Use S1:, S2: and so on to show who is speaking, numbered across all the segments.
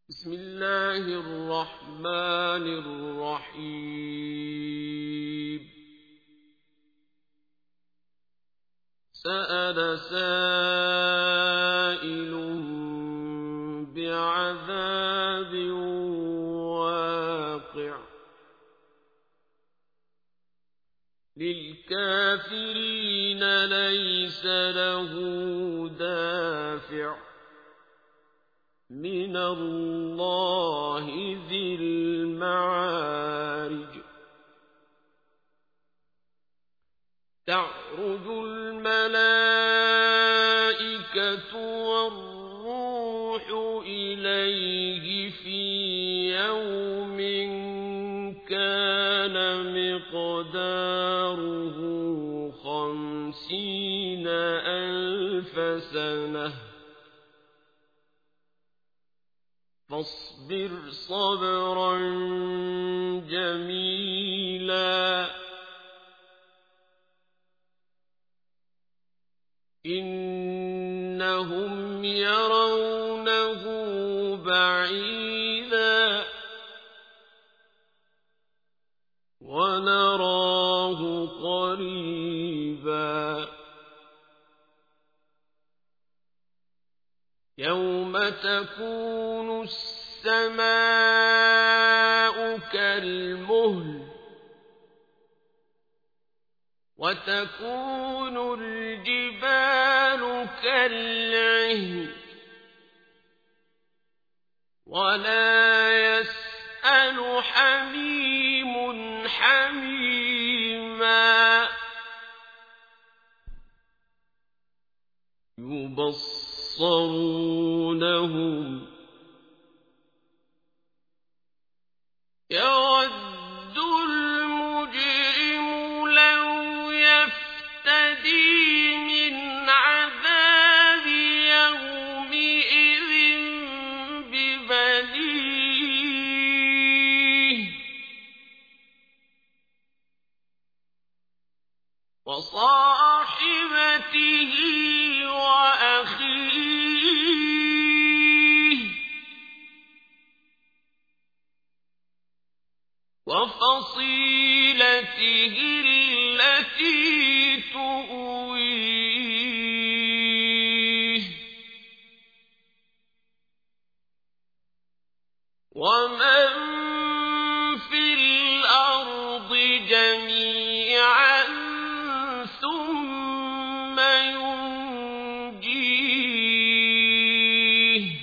S1: بسم الله الرحمن الرحيم سأل سائل بعذاب واقع للكافرين ليس له دافع من الله ذي المعارج تعرج الملائكة والروح إليه في يوم كان مقداره 50,000 سنة فاصبر صبرا جميلا إنهم يرونه بعيدا ونراه قريبا يوم تكون السماء كالمهل وتكون الجبال كالعهن ولا يسأل حميم حميما يبصرونهم يود المجرم لو يفتدي من عذاب يومئذ ببنيه وصاحبته وأخيه وفصيلته التي تؤويه ومن في الأرض جميعا ثم ينجيه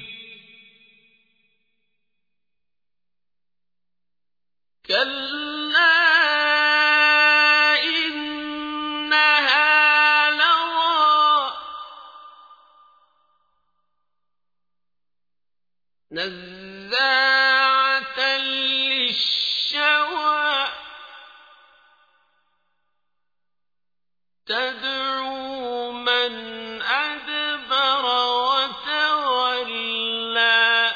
S1: كلا إنها لظى نزاعة للشوى تدعو من أدبر وتولى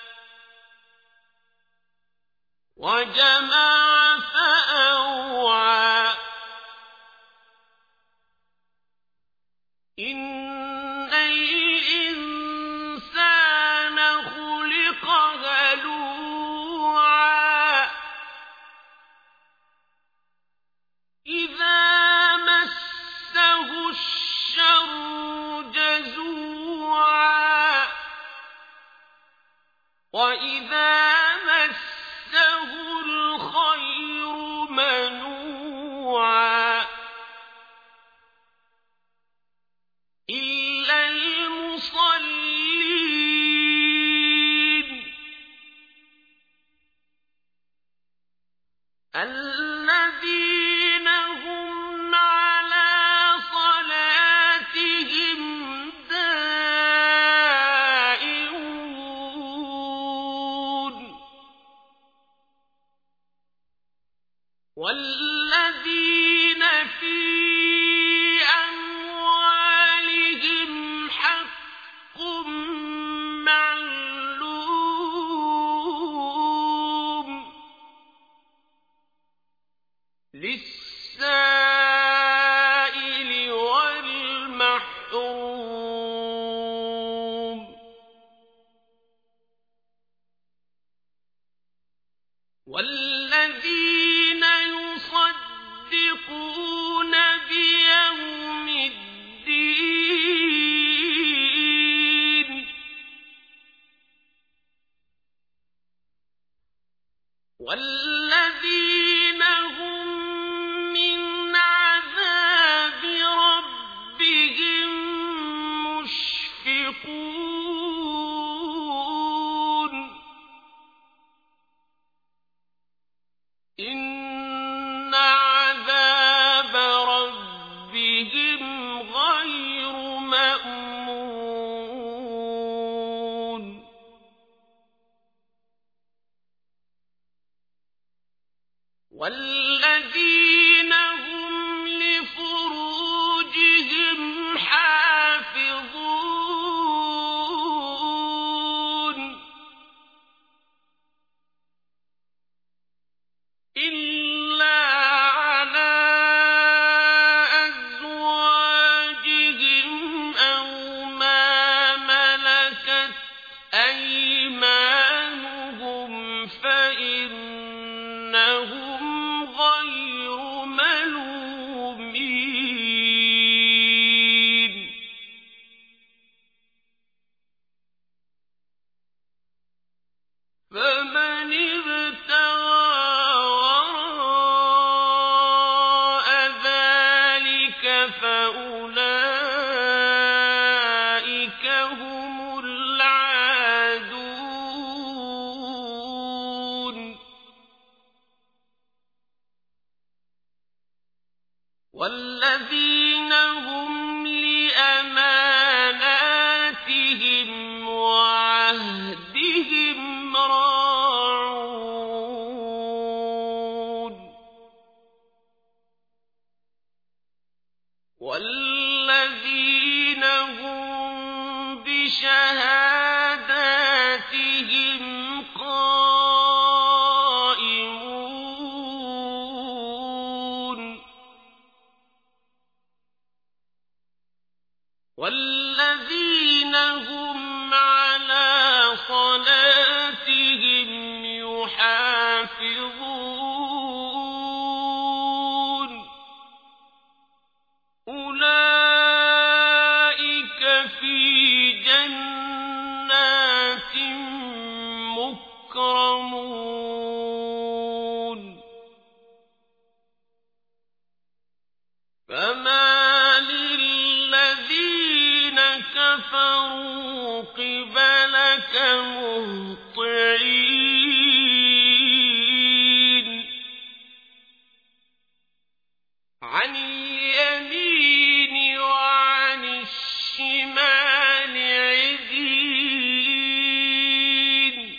S1: وجمع فأوعى إن الإنسان خلق هلوعا إذا مسه الشر جزوعا وإذا مسه الخير منوعا إلا المصلين الذين هم على صلاتهم دائمون والذين في أموالهم حق معلوم للسائل والمحروم والذين يصدقون بيوم الدين والذين هم من عذاب ربهم مشفقون إن عذاب ربهم غير مأمون والذين هم لفروجهم حافظون إلا على أزواجهم أو ما ملكت أيمانهم فإنهم غير ملومين فمن ابتغى وراء ذلك فأولئك هم العادون والذين هم لأماناتهم وعهدهم راعون والذين هم بشهاداتهم قائمون والذين هم على صلاتهم يحافظون أولئك في جنات مكرمون فما للذين كفروا قبلك مهطعين عن اليمين وعن الشمال عزين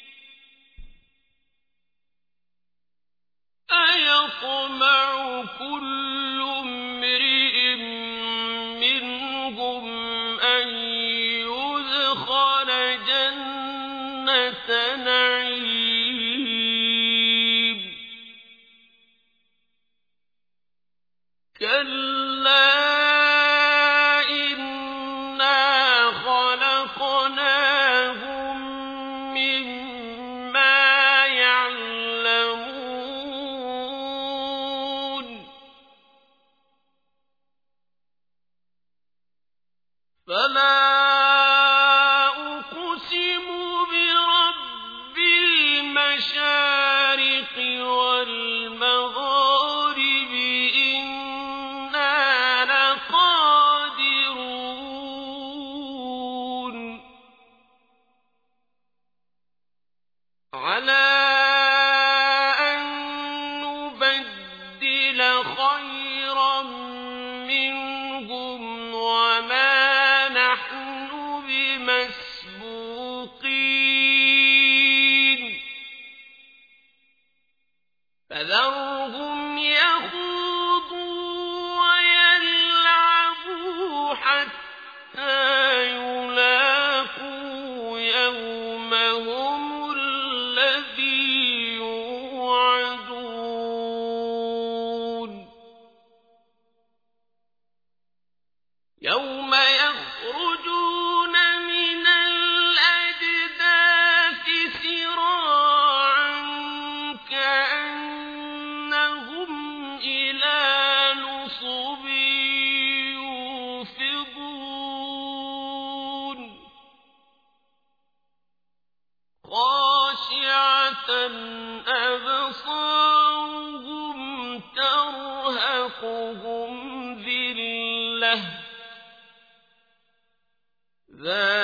S1: أيطمع كل امرئ منهم أن يدخل جنة نعيم كلا إنا خلقناهم مما يعلمون فلا أقسم برب المشارق والمغارب إنا لقادرون على أن نبدل خيرا منهم وما نحن بمسبوقين فذرهم يخوضوا ويلعبوا حتى يلاقوا يومهم الذي أبصارهم ترهقهم ذلة